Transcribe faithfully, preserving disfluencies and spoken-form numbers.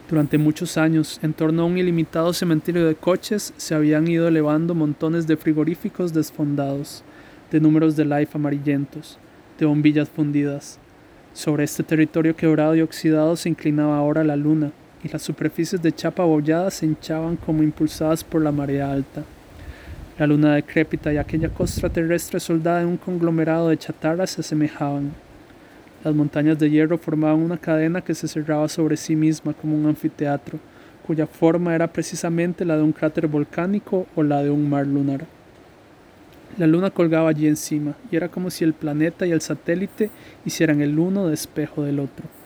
Durante muchos años, en torno a un ilimitado cementerio de coches, se habían ido elevando montones de frigoríficos desfondados, de números de Life amarillentos, de bombillas fundidas. Sobre este territorio quebrado y oxidado se inclinaba ahora la luna, y las superficies de chapa abollada se hinchaban como impulsadas por la marea alta. La luna decrépita y aquella costra terrestre soldada en un conglomerado de chatarra se asemejaban. Las montañas de hierro formaban una cadena que se cerraba sobre sí misma como un anfiteatro, cuya forma era precisamente la de un cráter volcánico o la de un mar lunar. La luna colgaba allí encima, y era como si el planeta y el satélite hicieran el uno de espejo del otro.